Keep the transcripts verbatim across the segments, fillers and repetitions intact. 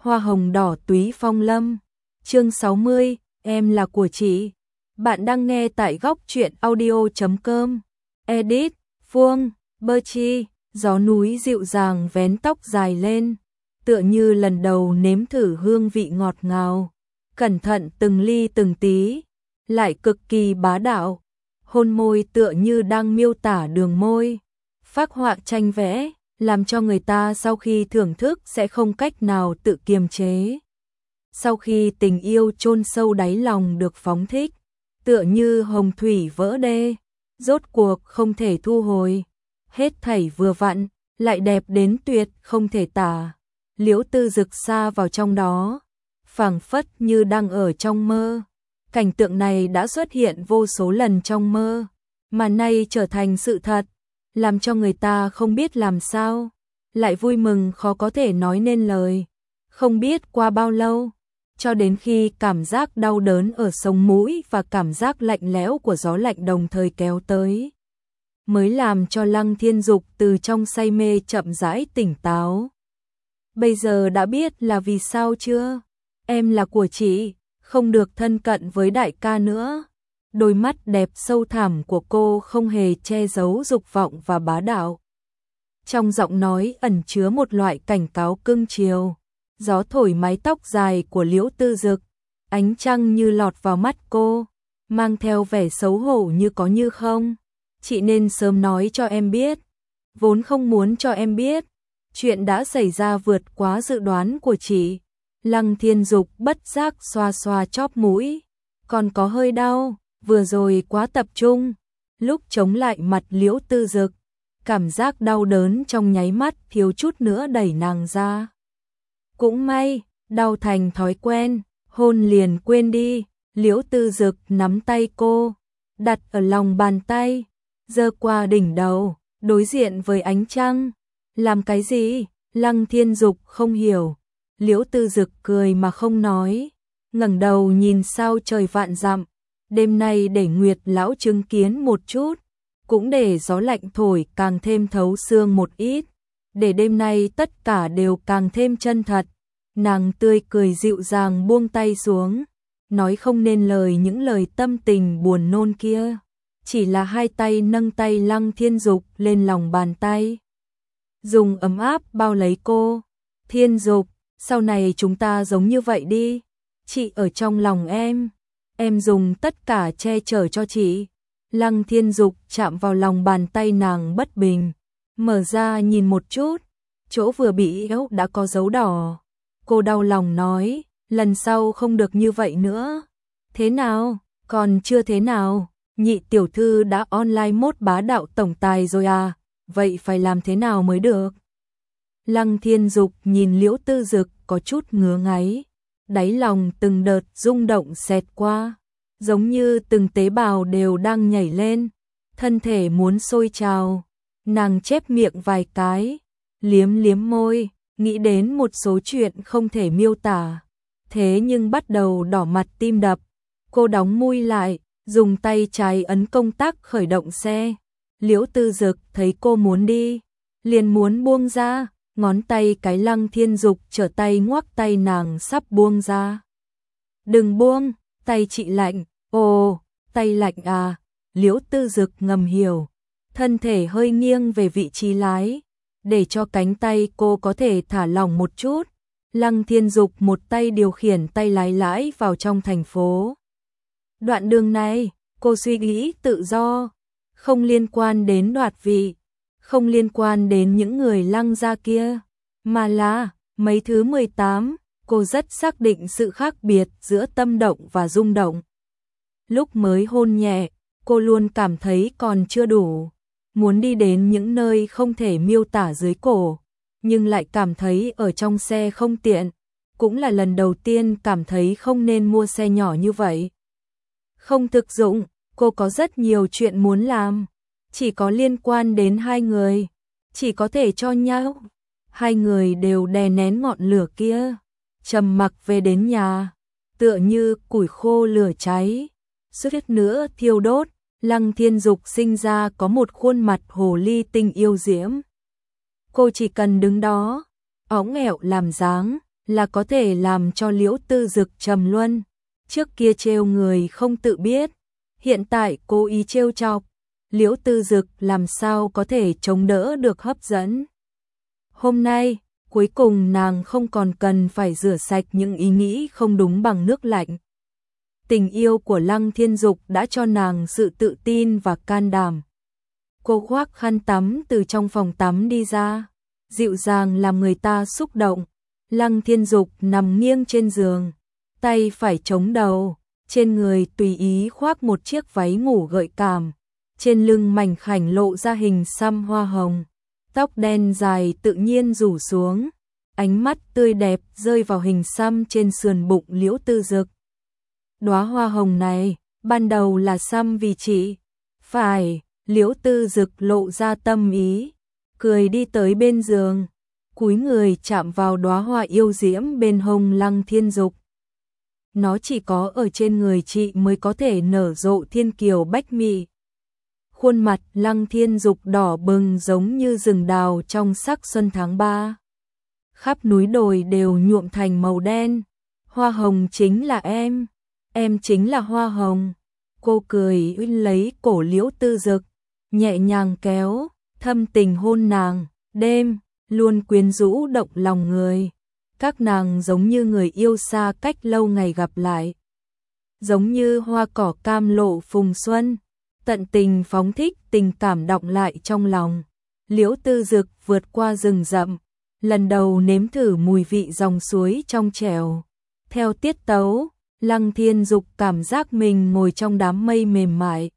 Hoa hồng đỏ túy phong lâm. Chương sáu mươi, em là của chị. Bạn đang nghe tại góc truyện audio chấm com. Edit, Phương, Bơ Chi, gió núi dịu dàng vén tóc dài lên, tựa như lần đầu nếm thử hương vị ngọt ngào, cẩn thận từng ly từng tí, lại cực kỳ bá đạo. Hôn môi tựa như đang miêu tả đường môi, phác họa tranh vẽ, làm cho người ta sau khi thưởng thức sẽ không cách nào tự kiềm chế. Sau khi tình yêu chôn sâu đáy lòng được phóng thích, tựa như hồng thủy vỡ đê, rốt cuộc không thể thu hồi, hết thảy vừa vặn, lại đẹp đến tuyệt không thể tả. Liễu Tư Dực xa vào trong đó, phảng phất như đang ở trong mơ. Cảnh tượng này đã xuất hiện vô số lần trong mơ, mà nay trở thành sự thật, làm cho người ta không biết làm sao, lại vui mừng khó có thể nói nên lời. Không biết qua bao lâu, cho đến khi cảm giác đau đớn ở sống mũi và cảm giác lạnh lẽo của gió lạnh đồng thời kéo tới, mới làm cho Lăng Thiên Dục từ trong say mê chậm rãi tỉnh táo. Bây giờ đã biết là vì sao chưa? Em là của chị, không được thân cận với đại ca nữa. Đôi mắt đẹp sâu thẳm của cô không hề che giấu dục vọng và bá đạo. Trong giọng nói ẩn chứa một loại cảnh cáo cưng chiều. Gió thổi mái tóc dài của Liễu Tư Dực, ánh trăng như lọt vào mắt cô, mang theo vẻ xấu hổ như có như không. Chị nên sớm nói cho em biết, vốn không muốn cho em biết. Chuyện đã xảy ra vượt quá dự đoán của chị. Lăng Thiên Dục bất giác xoa xoa chóp mũi, còn có hơi đau, vừa rồi quá tập trung. Lúc chống lại mặt Liễu Tư Dực, cảm giác đau đớn trong nháy mắt thiếu chút nữa đẩy nàng ra. Cũng may, đau thành thói quen, hôn liền quên đi. Liễu Tư Dực nắm tay cô, đặt ở lòng bàn tay, giơ qua đỉnh đầu, đối diện với ánh trăng. Làm cái gì? Lăng Thiên Dục không hiểu. Liễu Tư Dực cười mà không nói, ngẩng đầu nhìn sao trời vạn dặm. Đêm nay để Nguyệt lão chứng kiến một chút, cũng để gió lạnh thổi càng thêm thấu xương một ít, để đêm nay tất cả đều càng thêm chân thật. Nàng tươi cười dịu dàng buông tay xuống, nói không nên lời những lời tâm tình buồn nôn kia, chỉ là hai tay nâng tay Lăng Thiên Dục lên lòng bàn tay, dùng ấm áp bao lấy cô. Thiên Dục, sau này chúng ta giống như vậy đi, chị ở trong lòng em, em dùng tất cả che chở cho chị. Lăng Thiên Dục chạm vào lòng bàn tay nàng bất bình, mở ra nhìn một chút, chỗ vừa bị éo đã có dấu đỏ. Cô đau lòng nói, lần sau không được như vậy nữa. Thế nào? Còn chưa thế nào? Nhị tiểu thư đã online mốt bá đạo tổng tài rồi à? Vậy phải làm thế nào mới được? Lăng Thiên Dục nhìn Liễu Tư Dực có chút ngứa ngáy, đáy lòng từng đợt rung động xẹt qua, giống như từng tế bào đều đang nhảy lên, thân thể muốn sôi trào. Nàng chép miệng vài cái, liếm liếm môi, nghĩ đến một số chuyện không thể miêu tả, thế nhưng bắt đầu đỏ mặt tim đập. Cô đóng môi lại, dùng tay trái ấn công tắc khởi động xe. Liễu Tư Dực thấy cô muốn đi, liền muốn buông ra, ngón tay cái Lăng Thiên Dục trở tay ngoắc tay nàng sắp buông ra. Đừng buông, tay chị lạnh. Ồ, tay lạnh à? Liễu Tư Dực ngầm hiểu, thân thể hơi nghiêng về vị trí lái, để cho cánh tay cô có thể thả lỏng một chút. Lăng Thiên Dục một tay điều khiển tay lái lái vào trong thành phố. Đoạn đường này, cô suy nghĩ tự do, không liên quan đến đoạt vị, không liên quan đến những người Lăng gia kia, mà là mấy thứ mười tám. Cô rất xác định sự khác biệt giữa tâm động và rung động. Lúc mới hôn nhẹ, cô luôn cảm thấy còn chưa đủ, muốn đi đến những nơi không thể miêu tả dưới cổ, nhưng lại cảm thấy ở trong xe không tiện. Cũng là lần đầu tiên cảm thấy không nên mua xe nhỏ như vậy. Không thực dụng, cô có rất nhiều chuyện muốn làm, chỉ có liên quan đến hai người, chỉ có thể cho nhau. Hai người đều đè nén ngọn lửa kia, trầm mặc về đến nhà, tựa như củi khô lửa cháy, suýt nữa thiêu đốt. Lăng Thiên Dục sinh ra có một khuôn mặt hồ ly tinh yêu diễm. Cô chỉ cần đứng đó, óng ẹo làm dáng, là có thể làm cho Liễu Tư Dực trầm luân. Trước kia trêu người không tự biết, hiện tại cố ý trêu chọc, Liễu Tư Dực làm sao có thể chống đỡ được hấp dẫn. Hôm nay, cuối cùng nàng không còn cần phải rửa sạch những ý nghĩ không đúng bằng nước lạnh. Tình yêu của Lăng Thiên Dục đã cho nàng sự tự tin và can đảm. Cô khoác khăn tắm từ trong phòng tắm đi ra, dịu dàng làm người ta xúc động. Lăng Thiên Dục nằm nghiêng trên giường, tay phải chống đầu, trên người tùy ý khoác một chiếc váy ngủ gợi cảm, trên lưng mảnh khảnh lộ ra hình xăm hoa hồng, tóc đen dài tự nhiên rủ xuống, ánh mắt tươi đẹp rơi vào hình xăm trên sườn bụng Liễu Tư Dực. Đóa hoa hồng này, ban đầu là xăm vì chị. Phải, Liễu Tư Dực lộ ra tâm ý, cười đi tới bên giường, cúi người chạm vào đóa hoa yêu diễm bên hông Lăng Thiên Dục. Nó chỉ có ở trên người chị mới có thể nở rộ thiên kiều bách mị. Khuôn mặt Lăng Thiên Dục đỏ bừng giống như rừng đào trong sắc xuân tháng ba. Khắp núi đồi đều nhuộm thành màu đen. Hoa hồng chính là em, em chính là hoa hồng. Cô cười uyên lấy cổ Liễu Tư Dực, nhẹ nhàng kéo, thâm tình hôn nàng, đêm luôn quyến rũ động lòng người. Các nàng giống như người yêu xa cách lâu ngày gặp lại, giống như hoa cỏ cam lộ phùng xuân, tận tình phóng thích tình cảm đọng lại trong lòng. Liễu Tư Dực vượt qua rừng rậm, lần đầu nếm thử mùi vị dòng suối trong trẻo. Theo tiết tấu, Lăng Thiên Dục cảm giác mình ngồi trong đám mây mềm mại.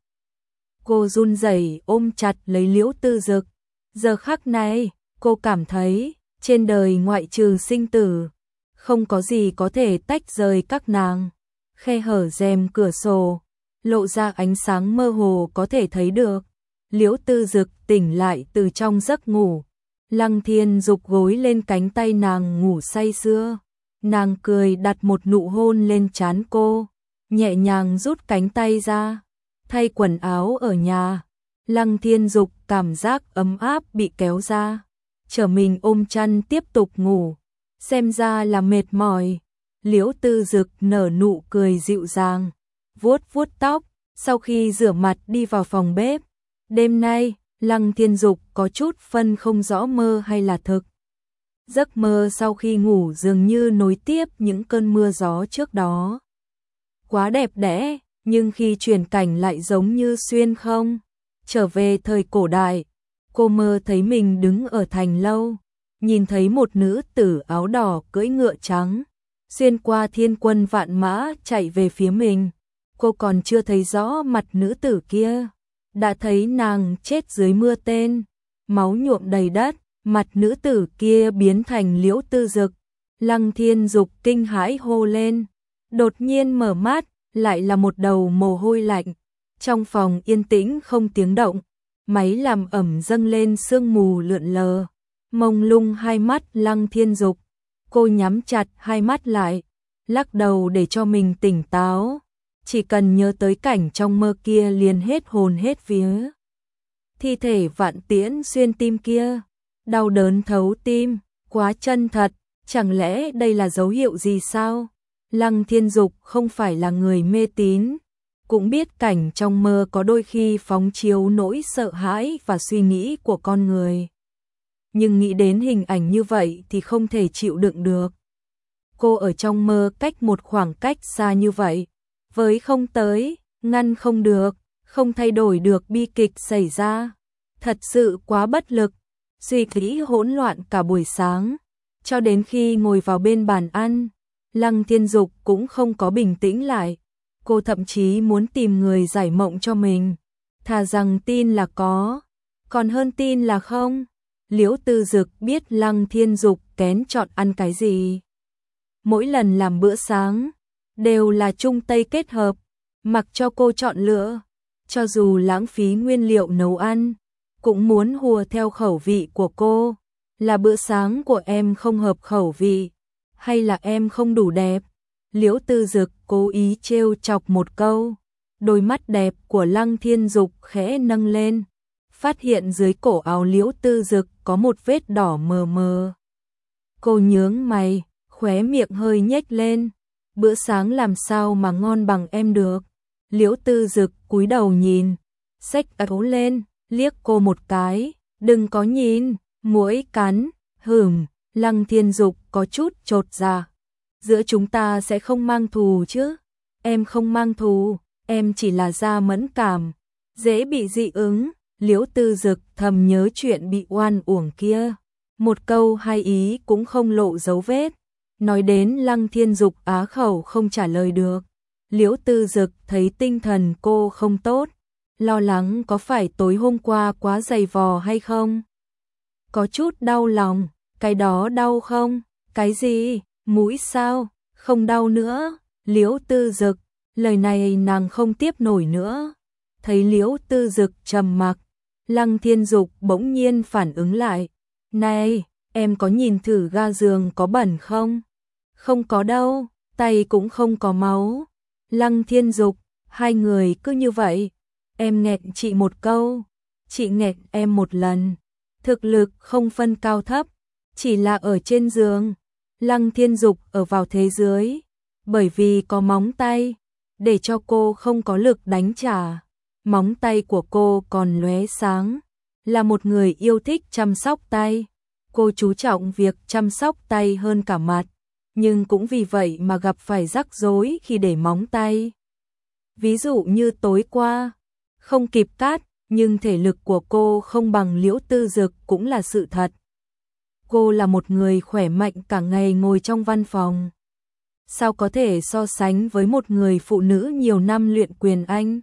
Cô run rẩy ôm chặt lấy Liễu Tư Dực. Giờ khắc này, cô cảm thấy trên đời ngoại trừ sinh tử, không có gì có thể tách rời các nàng. Khe hở rèm cửa sổ, lộ ra ánh sáng mơ hồ có thể thấy được. Liễu Tư Dực tỉnh lại từ trong giấc ngủ. Lăng Thiên Dục gối lên cánh tay nàng ngủ say sưa. Nàng cười đặt một nụ hôn lên trán cô, nhẹ nhàng rút cánh tay ra, thay quần áo ở nhà. Lăng Thiên Dục cảm giác ấm áp bị kéo ra, trở mình ôm chăn tiếp tục ngủ, xem ra là mệt mỏi. Liễu Tư Dực nở nụ cười dịu dàng, vuốt vuốt tóc, sau khi rửa mặt đi vào phòng bếp. Đêm nay, Lăng Thiên Dục có chút phân không rõ mơ hay là thực. Giấc mơ sau khi ngủ dường như nối tiếp những cơn mưa gió trước đó. Quá đẹp đẽ, nhưng khi chuyển cảnh lại giống như xuyên không. Trở về thời cổ đại, cô mơ thấy mình đứng ở thành lâu, nhìn thấy một nữ tử áo đỏ cưỡi ngựa trắng, xuyên qua thiên quân vạn mã chạy về phía mình. Cô còn chưa thấy rõ mặt nữ tử kia, đã thấy nàng chết dưới mưa tên, máu nhuộm đầy đất, mặt nữ tử kia biến thành Liễu Tư Dực. Lăng Thiên Dục kinh hãi hô lên, đột nhiên mở mắt, lại là một đầu mồ hôi lạnh. Trong phòng yên tĩnh không tiếng động, máy làm ẩm dâng lên sương mù lượn lờ, mông lung hai mắt Lăng Thiên Dục. Cô nhắm chặt hai mắt lại, lắc đầu để cho mình tỉnh táo. Chỉ cần nhớ tới cảnh trong mơ kia liền hết hồn hết vía. Thi thể Vạn Tiễn xuyên tim kia, đau đớn thấu tim, quá chân thật, chẳng lẽ đây là dấu hiệu gì sao? Lăng Thiên Dục không phải là người mê tín, cũng biết cảnh trong mơ có đôi khi phóng chiếu nỗi sợ hãi và suy nghĩ của con người. Nhưng nghĩ đến hình ảnh như vậy thì không thể chịu đựng được. Cô ở trong mơ cách một khoảng cách xa như vậy, với không tới, ngăn không được, không thay đổi được bi kịch xảy ra. Thật sự quá bất lực, suy nghĩ hỗn loạn cả buổi sáng, cho đến khi ngồi vào bên bàn ăn, Lăng Thiên Dục cũng không có bình tĩnh lại. Cô thậm chí muốn tìm người giải mộng cho mình, thà rằng tin là có, còn hơn tin là không. Liễu Tư Dực biết Lăng Thiên Dục kén chọn ăn cái gì. Mỗi lần làm bữa sáng, đều là Trung Tây kết hợp, mặc cho cô chọn lựa, cho dù lãng phí nguyên liệu nấu ăn, cũng muốn hùa theo khẩu vị của cô. Là bữa sáng của em không hợp khẩu vị, hay là em không đủ đẹp? Liễu Tư Dực cố ý trêu chọc một câu. Đôi mắt đẹp của Lăng Thiên Dục khẽ nâng lên, phát hiện dưới cổ áo Liễu Tư Dực có một vết đỏ mờ mờ. Cô nhướng mày, khóe miệng hơi nhếch lên. Bữa sáng làm sao mà ngon bằng em được. Liễu Tư Dực cúi đầu nhìn, xách áo lên, liếc cô một cái, đừng có nhìn, muỗi cắn, hửm. Lăng Thiên Dục có chút chột dạ. Giữa chúng ta sẽ không mang thù chứ? Em không mang thù, em chỉ là da mẫn cảm, dễ bị dị ứng. Liễu Tư Dực thầm nhớ chuyện bị oan uổng kia, một câu hai ý cũng không lộ dấu vết. Nói đến Lăng Thiên Dục á khẩu không trả lời được. Liễu Tư Dực thấy tinh thần cô không tốt, lo lắng có phải tối hôm qua quá dày vò hay không. Có chút đau lòng. Cái đó đau không? Cái gì? Mũi sao? Không đau nữa. Liễu Tư Dực, lời này nàng không tiếp nổi nữa. Thấy Liễu Tư Dực trầm mặc, Lăng Thiên Dục bỗng nhiên phản ứng lại. Này, em có nhìn thử ga giường có bẩn không? Không có đâu, tay cũng không có máu. Lăng Thiên Dục, hai người cứ như vậy. Em nghẹn chị một câu, chị nghẹn em một lần. Thực lực không phân cao thấp, chỉ là ở trên giường. Lăng Thiên Dục ở vào thế dưới, bởi vì có móng tay, để cho cô không có lực đánh trả. Móng tay của cô còn lóe sáng, là một người yêu thích chăm sóc tay. Cô chú trọng việc chăm sóc tay hơn cả mặt, nhưng cũng vì vậy mà gặp phải rắc rối khi để móng tay. Ví dụ như tối qua, không kịp cắt, nhưng thể lực của cô không bằng Liễu Tư Dực cũng là sự thật. Cô là một người khỏe mạnh cả ngày ngồi trong văn phòng. Sao có thể so sánh với một người phụ nữ nhiều năm luyện quyền Anh?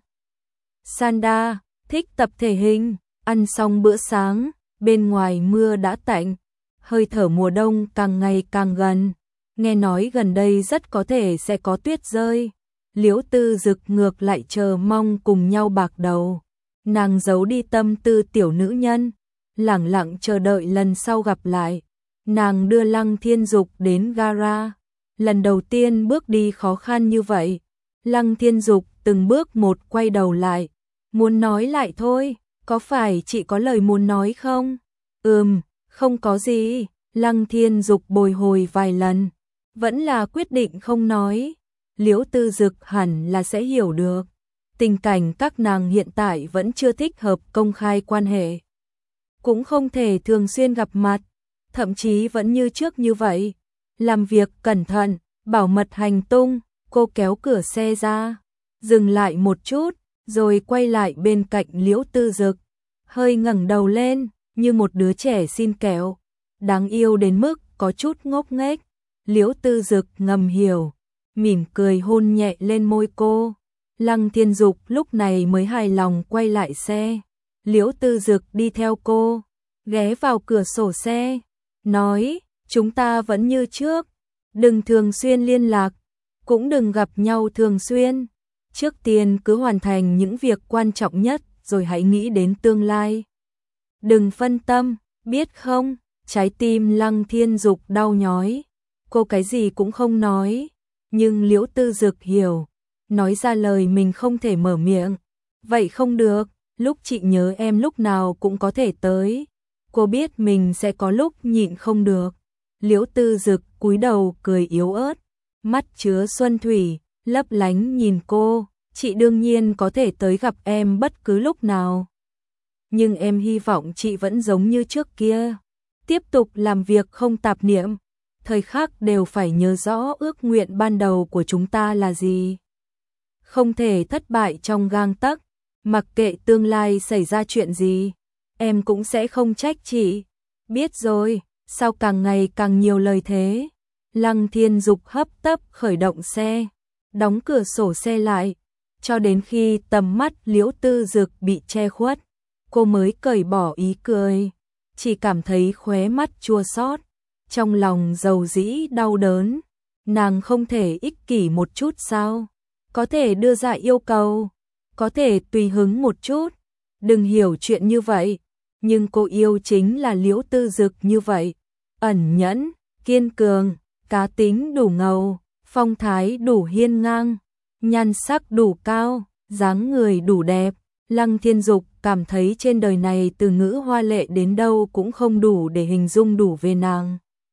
Sanda, thích tập thể hình, ăn xong bữa sáng, bên ngoài mưa đã tạnh, hơi thở mùa đông càng ngày càng gần. Nghe nói gần đây rất có thể sẽ có tuyết rơi. Liễu Tư Dực ngược lại chờ mong cùng nhau bạc đầu. Nàng giấu đi tâm tư tiểu nữ nhân, lẳng lặng chờ đợi lần sau gặp lại. Nàng đưa Lăng Thiên Dục đến gara. Lần đầu tiên bước đi khó khăn như vậy, Lăng Thiên Dục từng bước một quay đầu lại. Muốn nói lại thôi, có phải chị có lời muốn nói không? Ừm, không có gì. Lăng Thiên Dục bồi hồi vài lần, vẫn là quyết định không nói. Liễu Tư Dực hẳn là sẽ hiểu được. Tình cảnh các nàng hiện tại vẫn chưa thích hợp công khai quan hệ. Cũng không thể thường xuyên gặp mặt, thậm chí vẫn như trước như vậy. Làm việc cẩn thận, bảo mật hành tung. Cô kéo cửa xe ra, dừng lại một chút, rồi quay lại bên cạnh Liễu Tư Dực, hơi ngẩng đầu lên, như một đứa trẻ xin kẹo, đáng yêu đến mức có chút ngốc nghếch. Liễu Tư Dực ngầm hiểu, mỉm cười hôn nhẹ lên môi cô. Lăng Thiên Dục lúc này mới hài lòng quay lại xe. Liễu Tư Dực đi theo cô, ghé vào cửa sổ xe, nói, chúng ta vẫn như trước, đừng thường xuyên liên lạc, cũng đừng gặp nhau thường xuyên. Trước tiên cứ hoàn thành những việc quan trọng nhất, rồi hãy nghĩ đến tương lai. Đừng phân tâm, biết không? Trái tim Lăng Thiên Dục đau nhói. Cô cái gì cũng không nói, nhưng Liễu Tư Dực hiểu, nói ra lời mình không thể mở miệng. Vậy không được, lúc chị nhớ em lúc nào cũng có thể tới. Cô biết mình sẽ có lúc nhịn không được. Liễu Tư Dực cúi đầu cười yếu ớt, mắt chứa xuân thủy, lấp lánh nhìn cô. Chị đương nhiên có thể tới gặp em bất cứ lúc nào. Nhưng em hy vọng chị vẫn giống như trước kia, tiếp tục làm việc không tạp niệm, thời khắc đều phải nhớ rõ ước nguyện ban đầu của chúng ta là gì. Không thể thất bại trong gang tấc, mặc kệ tương lai xảy ra chuyện gì, em cũng sẽ không trách chị. Biết rồi, sao càng ngày càng nhiều lời thế? Lăng Thiên Dục hấp tấp khởi động xe, đóng cửa sổ xe lại, cho đến khi tầm mắt Liễu Tư Dực bị che khuất, cô mới cởi bỏ ý cười, chỉ cảm thấy khóe mắt chua xót, trong lòng dầu dĩ đau đớn. Nàng không thể ích kỷ một chút sao? Có thể đưa ra yêu cầu, có thể tùy hứng một chút, đừng hiểu chuyện như vậy. Nhưng cô yêu chính là Liễu Tư Dực như vậy, ẩn nhẫn, kiên cường, cá tính đủ ngầu, phong thái đủ hiên ngang, nhan sắc đủ cao, dáng người đủ đẹp. Lăng Thiên Dục cảm thấy trên đời này từ ngữ hoa lệ đến đâu cũng không đủ để hình dung đủ về nàng.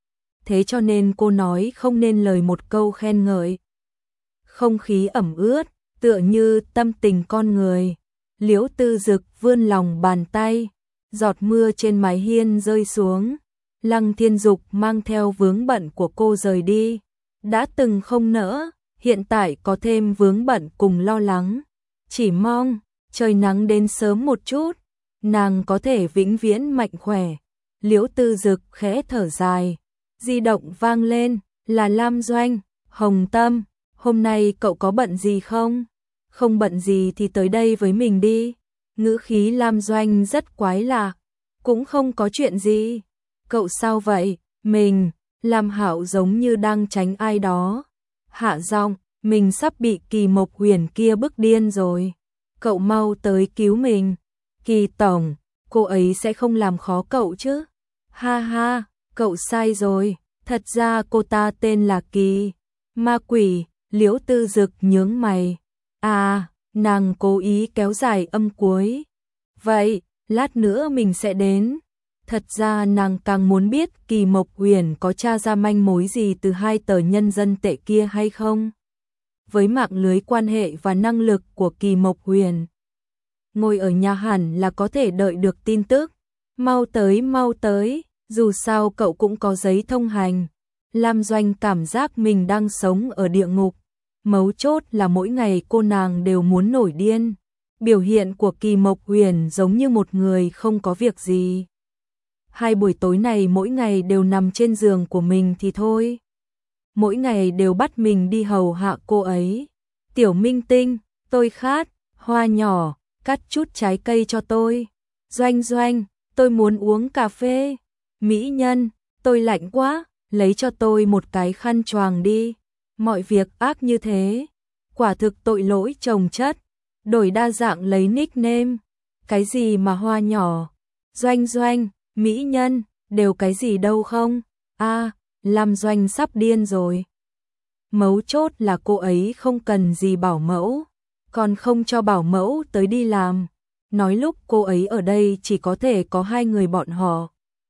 thế cho nên cô nói không nên lời một câu khen ngợi. Không khí ẩm ướt, tựa như tâm tình con người. Liễu Tư Dực vươn lòng bàn tay, giọt mưa trên mái hiên rơi xuống. Lăng Thiên Dục mang theo vướng bận của cô rời đi. Đã từng không nỡ, hiện tại có thêm vướng bận cùng lo lắng. Chỉ mong, trời nắng đến sớm một chút, nàng có thể vĩnh viễn mạnh khỏe. Liễu Tư Dực khẽ thở dài. Di động vang lên, là Lam Doanh. Hồng Tâm, hôm nay cậu có bận gì không? Không bận gì thì tới đây với mình đi. Ngữ khí Lam Doanh rất quái lạ. Cũng không có chuyện gì. Cậu sao vậy? Mình, Lam Hạo giống như đang tránh ai đó. Hạ giọng, mình sắp bị Kỳ Mộc Huyền kia bức điên rồi. Cậu mau tới cứu mình. Kỳ tổng, cô ấy sẽ không làm khó cậu chứ? Ha ha, cậu sai rồi. Thật ra cô ta tên là Kỳ. Ma quỷ. Liễu Tư Dực nhướng mày. À, nàng cố ý kéo dài âm cuối. Vậy, lát nữa mình sẽ đến. Thật ra nàng càng muốn biết Kỳ Mộc Huyền có tra ra manh mối gì từ hai tờ nhân dân tệ kia hay không. Với mạng lưới quan hệ và năng lực của Kỳ Mộc Huyền, ngồi ở nhà hẳn là có thể đợi được tin tức. Mau tới, mau tới, dù sao cậu cũng có giấy thông hành. Lam Doanh cảm giác mình đang sống ở địa ngục. Mấu chốt là mỗi ngày cô nàng đều muốn nổi điên. Biểu hiện của Kỳ Mộc Huyền giống như một người không có việc gì. Hai buổi tối này mỗi ngày đều nằm trên giường của mình thì thôi. Mỗi ngày đều bắt mình đi hầu hạ cô ấy. Tiểu Minh Tinh, tôi khát, hoa nhỏ, cắt chút trái cây cho tôi. Doanh Doanh, tôi muốn uống cà phê. Mỹ Nhân, tôi lạnh quá, lấy cho tôi một cái khăn choàng đi. Mọi việc ác như thế, quả thực tội lỗi chồng chất. Đổi đa dạng lấy nickname. Cái gì mà hoa nhỏ, Doanh Doanh, Mỹ Nhân, đều cái gì đâu không? A, à, Lam Doanh sắp điên rồi. Mấu chốt là cô ấy không cần gì bảo mẫu, còn không cho bảo mẫu tới đi làm. Nói lúc cô ấy ở đây chỉ có thể có hai người bọn họ.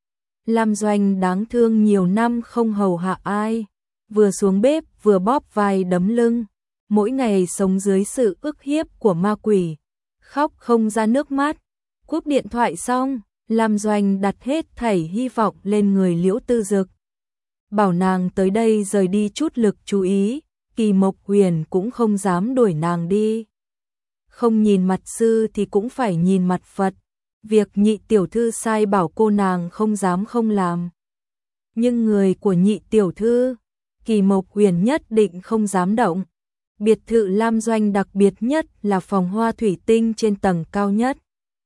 Lam Doanh đáng thương nhiều năm không hầu hạ ai, vừa xuống bếp vừa bóp vai đấm lưng, mỗi ngày sống dưới sự ức hiếp của ma quỷ, khóc không ra nước mắt. Cúp điện thoại xong, Lam Doanh đặt hết thảy hy vọng lên người Liễu Tư Dực. Bảo nàng tới đây rời đi chút lực chú ý, Kỳ Mộc Huyền cũng không dám đuổi nàng đi. Không nhìn mặt sư thì cũng phải nhìn mặt Phật. Việc nhị tiểu thư sai bảo cô nàng không dám không làm. Nhưng người của nhị tiểu thư, Kỳ Mộc Huyền nhất định không dám động. Biệt thự Lam Doanh đặc biệt nhất là phòng hoa thủy tinh trên tầng cao nhất.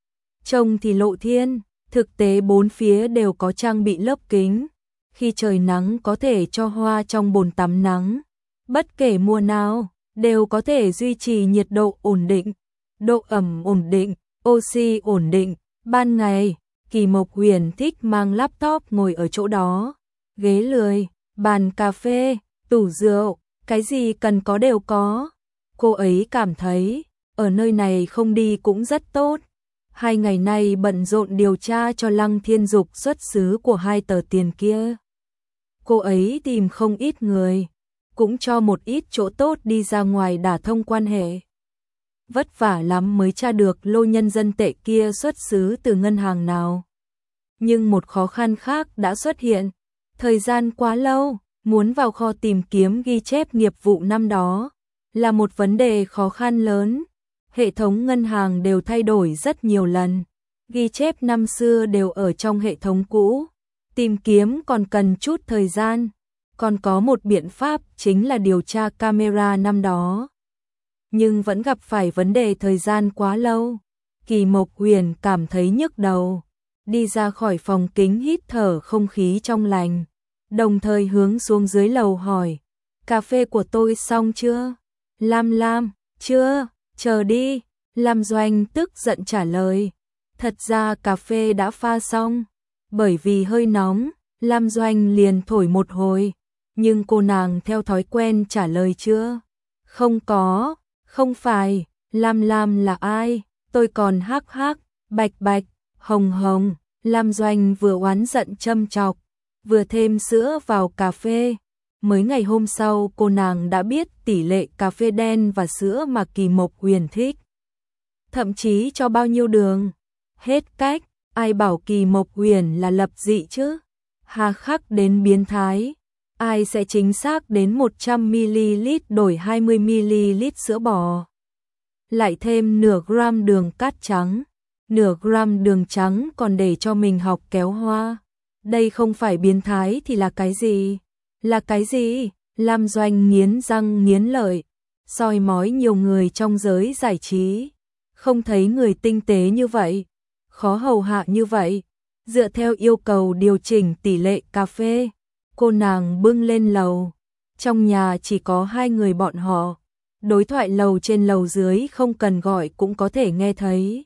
Trông thì lộ thiên, thực tế bốn phía đều có trang bị lớp kính. Khi trời nắng có thể cho hoa trong bồn tắm nắng. Bất kể mùa nào, đều có thể duy trì nhiệt độ ổn định, độ ẩm ổn định, oxy ổn định. Ban ngày, Kỳ Mộc Huyền thích mang laptop ngồi ở chỗ đó. Ghế lười, bàn cà phê, tủ rượu, cái gì cần có đều có. Cô ấy cảm thấy, ở nơi này không đi cũng rất tốt. Hai ngày nay bận rộn điều tra cho Lăng Thiên Dục xuất xứ của hai tờ tiền kia. Cô ấy tìm không ít người, cũng cho một ít chỗ tốt đi ra ngoài đả thông quan hệ. Vất vả lắm mới tra được lô nhân dân tệ kia xuất xứ từ ngân hàng nào. Nhưng một khó khăn khác đã xuất hiện. Thời gian quá lâu, muốn vào kho tìm kiếm ghi chép nghiệp vụ năm đó là một vấn đề khó khăn lớn. Hệ thống ngân hàng đều thay đổi rất nhiều lần. Ghi chép năm xưa đều ở trong hệ thống cũ. Tìm kiếm còn cần chút thời gian. Còn có một biện pháp chính là điều tra camera năm đó. Nhưng vẫn gặp phải vấn đề thời gian quá lâu. Kỳ Mộc Huyền cảm thấy nhức đầu. Đi ra khỏi phòng kính hít thở không khí trong lành. Đồng thời hướng xuống dưới lầu hỏi. Cà phê của tôi xong chưa? Lam Lam, chưa, chờ đi. Lam Doanh tức giận trả lời. Thật ra cà phê đã pha xong. Bởi vì hơi nóng, Lam Doanh liền thổi một hồi. Nhưng cô nàng theo thói quen trả lời chưa? Không có, không phải, Lam Lam là ai? Tôi còn hắc hắc, bạch bạch, hồng hồng. Lam Doanh vừa oán giận châm chọc, vừa thêm sữa vào cà phê. Mới ngày hôm sau cô nàng đã biết tỷ lệ cà phê đen và sữa mà Kỳ Mộc Huyền thích. Thậm chí cho bao nhiêu đường. Hết cách, ai bảo Kỳ Mộc Huyền là lập dị chứ? Hà khắc đến biến thái. Ai sẽ chính xác đến một trăm mi li lít đổi hai mươi mi li lít sữa bò. Lại thêm nửa gram đường cát trắng. Nửa gram đường trắng còn để cho mình học kéo hoa. Đây không phải biến thái thì là cái gì? Là cái gì? Lam Doanh nghiến răng nghiến lợi, soi mói nhiều người trong giới giải trí. Không thấy người tinh tế như vậy, khó hầu hạ như vậy. Dựa theo yêu cầu điều chỉnh tỷ lệ cà phê, cô nàng bưng lên lầu. Trong nhà chỉ có hai người bọn họ. Đối thoại lầu trên lầu dưới không cần gọi cũng có thể nghe thấy.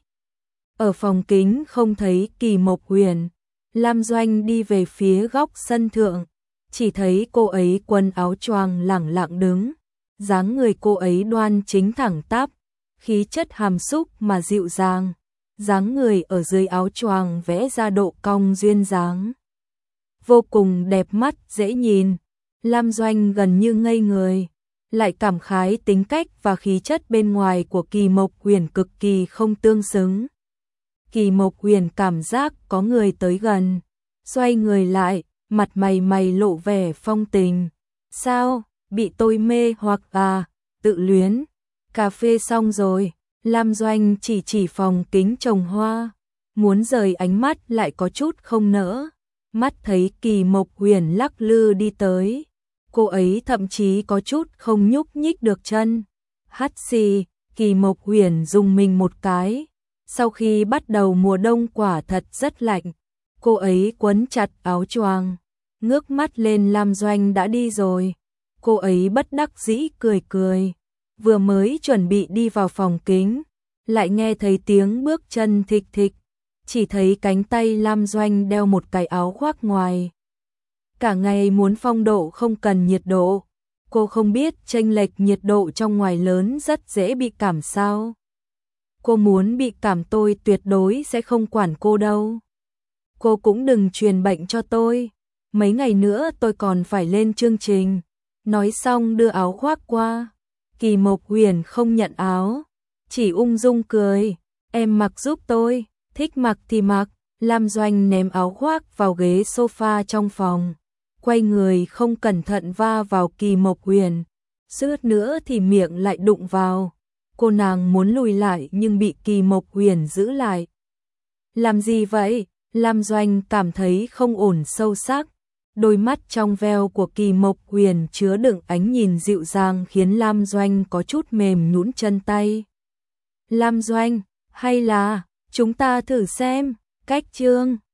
Ở phòng kính không thấy Kỳ Mộc Huyền. Lam Doanh đi về phía góc sân thượng. Chỉ thấy cô ấy quần áo choàng lẳng lặng đứng. Dáng người cô ấy đoan chính thẳng tắp, khí chất hàm xúc mà dịu dàng. Dáng người ở dưới áo choàng vẽ ra độ cong duyên dáng. Vô cùng đẹp mắt, dễ nhìn. Lam Doanh gần như ngây người. Lại cảm khái tính cách và khí chất bên ngoài của Kỳ Mộc Huyền cực kỳ không tương xứng. Kỳ Mộc Huyền cảm giác có người tới gần. Xoay người lại, mặt mày mày lộ vẻ phong tình. Sao, bị tôi mê hoặc à, tự luyến. Cà phê xong rồi, Lam Doanh chỉ chỉ phòng kính trồng hoa. Muốn rời ánh mắt lại có chút không nỡ. Mắt thấy Kỳ Mộc Huyền lắc lư đi tới. Cô ấy thậm chí có chút không nhúc nhích được chân. Hắt xì, Kỳ Mộc Huyền dùng mình một cái. Sau khi bắt đầu mùa đông quả thật rất lạnh. Cô ấy quấn chặt áo choàng, ngước mắt lên Lam Doanh đã đi rồi. Cô ấy bất đắc dĩ cười cười. Vừa mới chuẩn bị đi vào phòng kính, lại nghe thấy tiếng bước chân thịch thịch. Chỉ thấy cánh tay Lam Doanh đeo một cái áo khoác ngoài. Cả ngày muốn phong độ không cần nhiệt độ. Cô không biết chênh lệch nhiệt độ trong ngoài lớn rất dễ bị cảm sao. Cô muốn bị cảm tôi tuyệt đối sẽ không quản cô đâu. Cô cũng đừng truyền bệnh cho tôi. Mấy ngày nữa tôi còn phải lên chương trình. Nói xong đưa áo khoác qua. Kỳ Mộc Huyền không nhận áo, chỉ ung dung cười. Em mặc giúp tôi, thích mặc thì mặc. Lam Doanh ném áo khoác vào ghế sofa trong phòng. Quay người không cẩn thận va vào Kỳ Mộc Huyền. Suýt nữa thì miệng lại đụng vào. Cô nàng muốn lùi lại nhưng bị Kỳ Mộc Huyền giữ lại. Làm gì vậy? Lam Doanh cảm thấy không ổn sâu sắc. Đôi mắt trong veo của Kỳ Mộc Huyền chứa đựng ánh nhìn dịu dàng khiến Lam Doanh có chút mềm nhũn chân tay. Lam Doanh, hay là chúng ta thử xem, cách chương